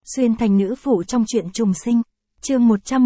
Xuyên thành nữ phụ trong truyện trùng sinh. Chương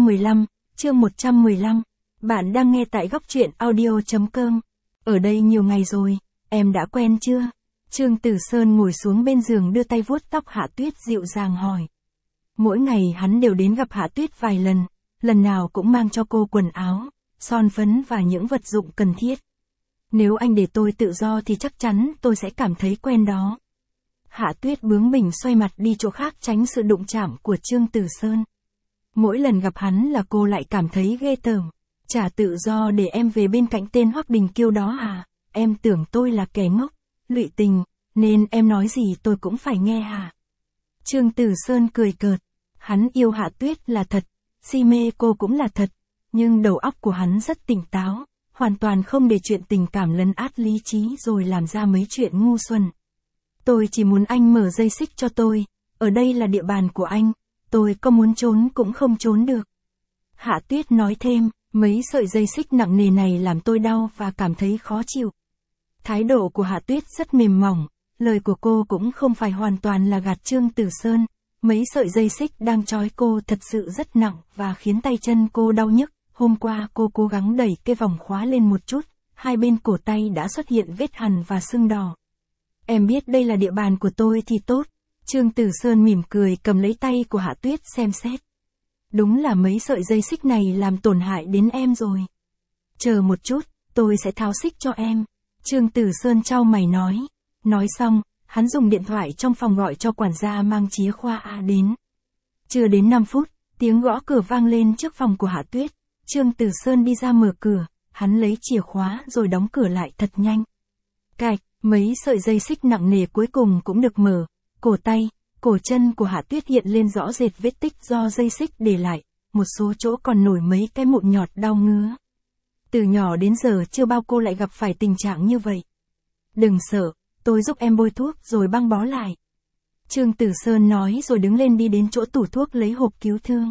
115. Bạn đang nghe tại góc truyện audio.com. Ở đây nhiều ngày rồi, em đã quen chưa? Trương Tử Sơn ngồi xuống bên giường đưa tay vuốt tóc Hạ Tuyết dịu dàng hỏi. Mỗi ngày hắn đều đến gặp Hạ Tuyết vài lần nào cũng mang cho cô quần áo, son phấn và những vật dụng cần thiết. Nếu anh để tôi tự do thì chắc chắn tôi sẽ cảm thấy quen đó. Hạ Tuyết bướng bỉnh xoay mặt đi chỗ khác tránh sự đụng chạm của Trương Tử Sơn. Mỗi lần gặp hắn là cô lại cảm thấy ghê tởm. Trả tự do để em về bên cạnh tên Hoắc Đình Kiêu đó à? Em tưởng tôi là kẻ ngốc, lụy tình, nên em nói gì tôi cũng phải nghe hả? Trương Tử Sơn cười cợt. Hắn yêu Hạ Tuyết là thật, si mê cô cũng là thật, nhưng đầu óc của hắn rất tỉnh táo, hoàn toàn không để chuyện tình cảm lấn át lý trí rồi làm ra mấy chuyện ngu xuẩn. Tôi chỉ muốn anh mở dây xích cho tôi, ở đây là địa bàn của anh, tôi có muốn trốn cũng không trốn được. Hạ Tuyết nói thêm, mấy sợi dây xích nặng nề này làm tôi đau và cảm thấy khó chịu. Thái độ của Hạ Tuyết rất mềm mỏng, lời của cô cũng không phải hoàn toàn là gạt Trương Tử Sơn, mấy sợi dây xích đang trói cô thật sự rất nặng và khiến tay chân cô đau nhức. Hôm qua cô cố gắng đẩy cái vòng khóa lên một chút, hai bên cổ tay đã xuất hiện vết hằn và sưng đỏ. Em biết đây là địa bàn của tôi thì tốt. Trương Tử Sơn mỉm cười cầm lấy tay của Hạ Tuyết xem xét. Đúng là mấy sợi dây xích này làm tổn hại đến em rồi. Chờ một chút, tôi sẽ tháo xích cho em. Trương Tử Sơn chau mày nói. Nói xong, hắn dùng điện thoại trong phòng gọi cho quản gia mang chìa khóa đến. Chưa đến 5 phút, tiếng gõ cửa vang lên trước phòng của Hạ Tuyết. Trương Tử Sơn đi ra mở cửa, hắn lấy chìa khóa rồi đóng cửa lại thật nhanh. Cạch, mấy sợi dây xích nặng nề cuối cùng cũng được mở. Cổ tay, cổ chân của Hạ Tuyết hiện lên rõ rệt vết tích do dây xích để lại, một số chỗ còn nổi mấy cái mụn nhọt đau ngứa. Từ nhỏ đến giờ chưa bao cô lại gặp phải tình trạng như vậy. Đừng sợ, tôi giúp em bôi thuốc rồi băng bó lại. Trương Tử Sơn nói rồi đứng lên đi đến chỗ tủ thuốc lấy hộp cứu thương.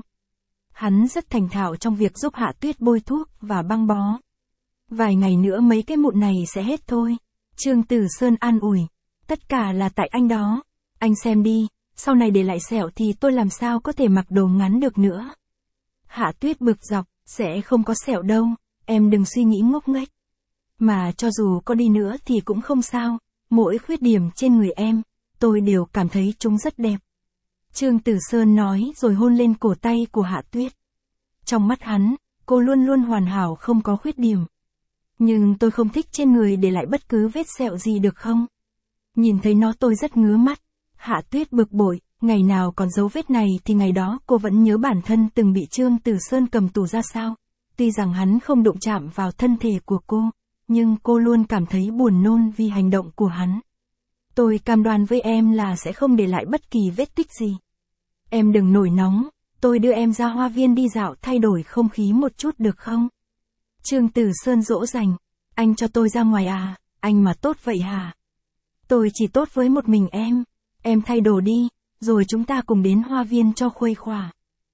Hắn rất thành thạo trong việc giúp Hạ Tuyết bôi thuốc và băng bó. Vài ngày nữa mấy cái mụn này sẽ hết thôi. Trương Tử Sơn an ủi. Tất cả là tại anh đó. Anh xem đi, sau này để lại sẹo thì tôi làm sao có thể mặc đồ ngắn được nữa. Hạ Tuyết bực dọc, sẽ không có sẹo đâu, em đừng suy nghĩ ngốc nghếch. Mà cho dù có đi nữa thì cũng không sao, mỗi khuyết điểm trên người em, tôi đều cảm thấy chúng rất đẹp. Trương Tử Sơn nói rồi hôn lên cổ tay của Hạ Tuyết. Trong mắt hắn, cô luôn luôn hoàn hảo không có khuyết điểm. Nhưng tôi không thích trên người để lại bất cứ vết sẹo gì được không? Nhìn thấy nó tôi rất ngứa mắt. Hạ Tuyết bực bội, ngày nào còn dấu vết này thì ngày đó cô vẫn nhớ bản thân từng bị Trương Tử Sơn cầm tù ra sao. Tuy rằng hắn không đụng chạm vào thân thể của cô, nhưng cô luôn cảm thấy buồn nôn vì hành động của hắn. Tôi cam đoan với em là sẽ không để lại bất kỳ vết tích gì. Em đừng nổi nóng, tôi đưa em ra hoa viên đi dạo thay đổi không khí một chút được không? Trương Tử Sơn dỗ dành, anh cho tôi ra ngoài à, anh mà tốt vậy hả? Tôi chỉ tốt với một mình em thay đồ đi, rồi chúng ta cùng đến hoa viên cho khuây khỏa.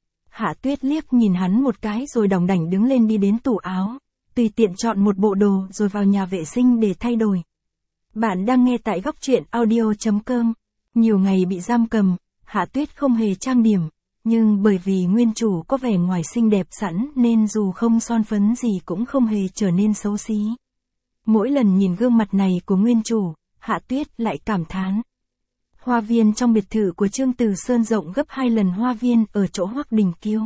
Hạ Tuyết liếc nhìn hắn một cái rồi đỏng đảnh đứng lên đi đến tủ áo, tùy tiện chọn một bộ đồ rồi vào nhà vệ sinh để thay đổi. Bạn đang nghe tại góc truyện audio.com. Nhiều ngày bị giam cầm, Hạ Tuyết không hề trang điểm, nhưng bởi vì nguyên chủ có vẻ ngoài xinh đẹp sẵn nên dù không son phấn gì cũng không hề trở nên xấu xí. Mỗi lần nhìn gương mặt này của nguyên chủ, Hạ Tuyết lại cảm thán. Hoa viên trong biệt thự của Trương Tử Sơn rộng gấp 2 lần hoa viên ở chỗ Hoắc Đình Kiêu.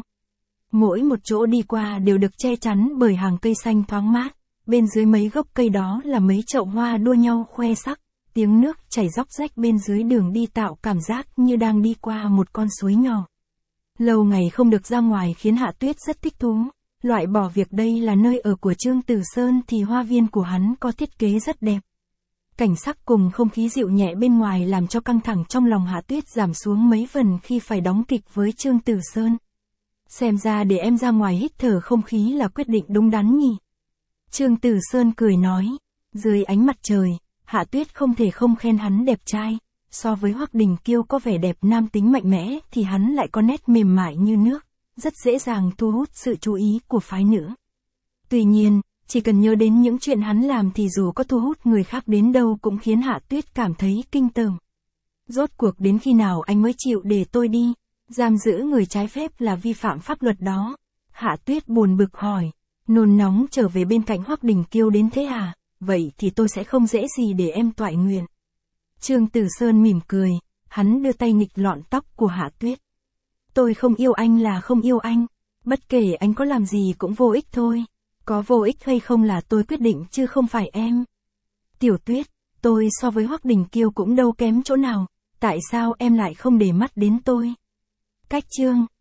Mỗi một chỗ đi qua đều được che chắn bởi hàng cây xanh thoáng mát, bên dưới mấy gốc cây đó là mấy chậu hoa đua nhau khoe sắc, tiếng nước chảy róc rách bên dưới đường đi tạo cảm giác như đang đi qua một con suối nhỏ. Lâu ngày không được ra ngoài khiến Hạ Tuyết rất thích thú, loại bỏ việc đây là nơi ở của Trương Tử Sơn thì hoa viên của hắn có thiết kế rất đẹp. Cảnh sắc cùng không khí dịu nhẹ bên ngoài làm cho căng thẳng trong lòng Hạ Tuyết giảm xuống mấy phần khi phải đóng kịch với Trương Tử Sơn. Xem ra để em ra ngoài hít thở không khí là quyết định đúng đắn nhỉ. Trương Tử Sơn cười nói. Dưới ánh mặt trời, Hạ Tuyết không thể không khen hắn đẹp trai. So với Hoắc Đình Kiêu có vẻ đẹp nam tính mạnh mẽ thì hắn lại có nét mềm mại như nước, rất dễ dàng thu hút sự chú ý của phái nữ. Tuy nhiên, chỉ cần nhớ đến những chuyện hắn làm thì dù có thu hút người khác đến đâu cũng khiến Hạ Tuyết cảm thấy kinh tởm. Rốt cuộc đến khi nào anh mới chịu để tôi đi? Giam giữ người trái phép là vi phạm pháp luật đó. Hạ Tuyết buồn bực hỏi. Nôn nóng trở về bên cạnh Hoắc Đình Kiêu đến thế à? Vậy thì tôi sẽ không dễ gì để em toại nguyện. Trương Tử Sơn mỉm cười, hắn đưa tay nghịch lọn tóc của Hạ Tuyết. Tôi không yêu anh là không yêu anh, bất kể anh có làm gì cũng vô ích thôi. Có vô ích hay không là tôi quyết định chứ không phải em. Tiểu Tuyết, tôi so với Hoắc Đình Kiêu cũng đâu kém chỗ nào, tại sao em lại không để mắt đến tôi? Cách chương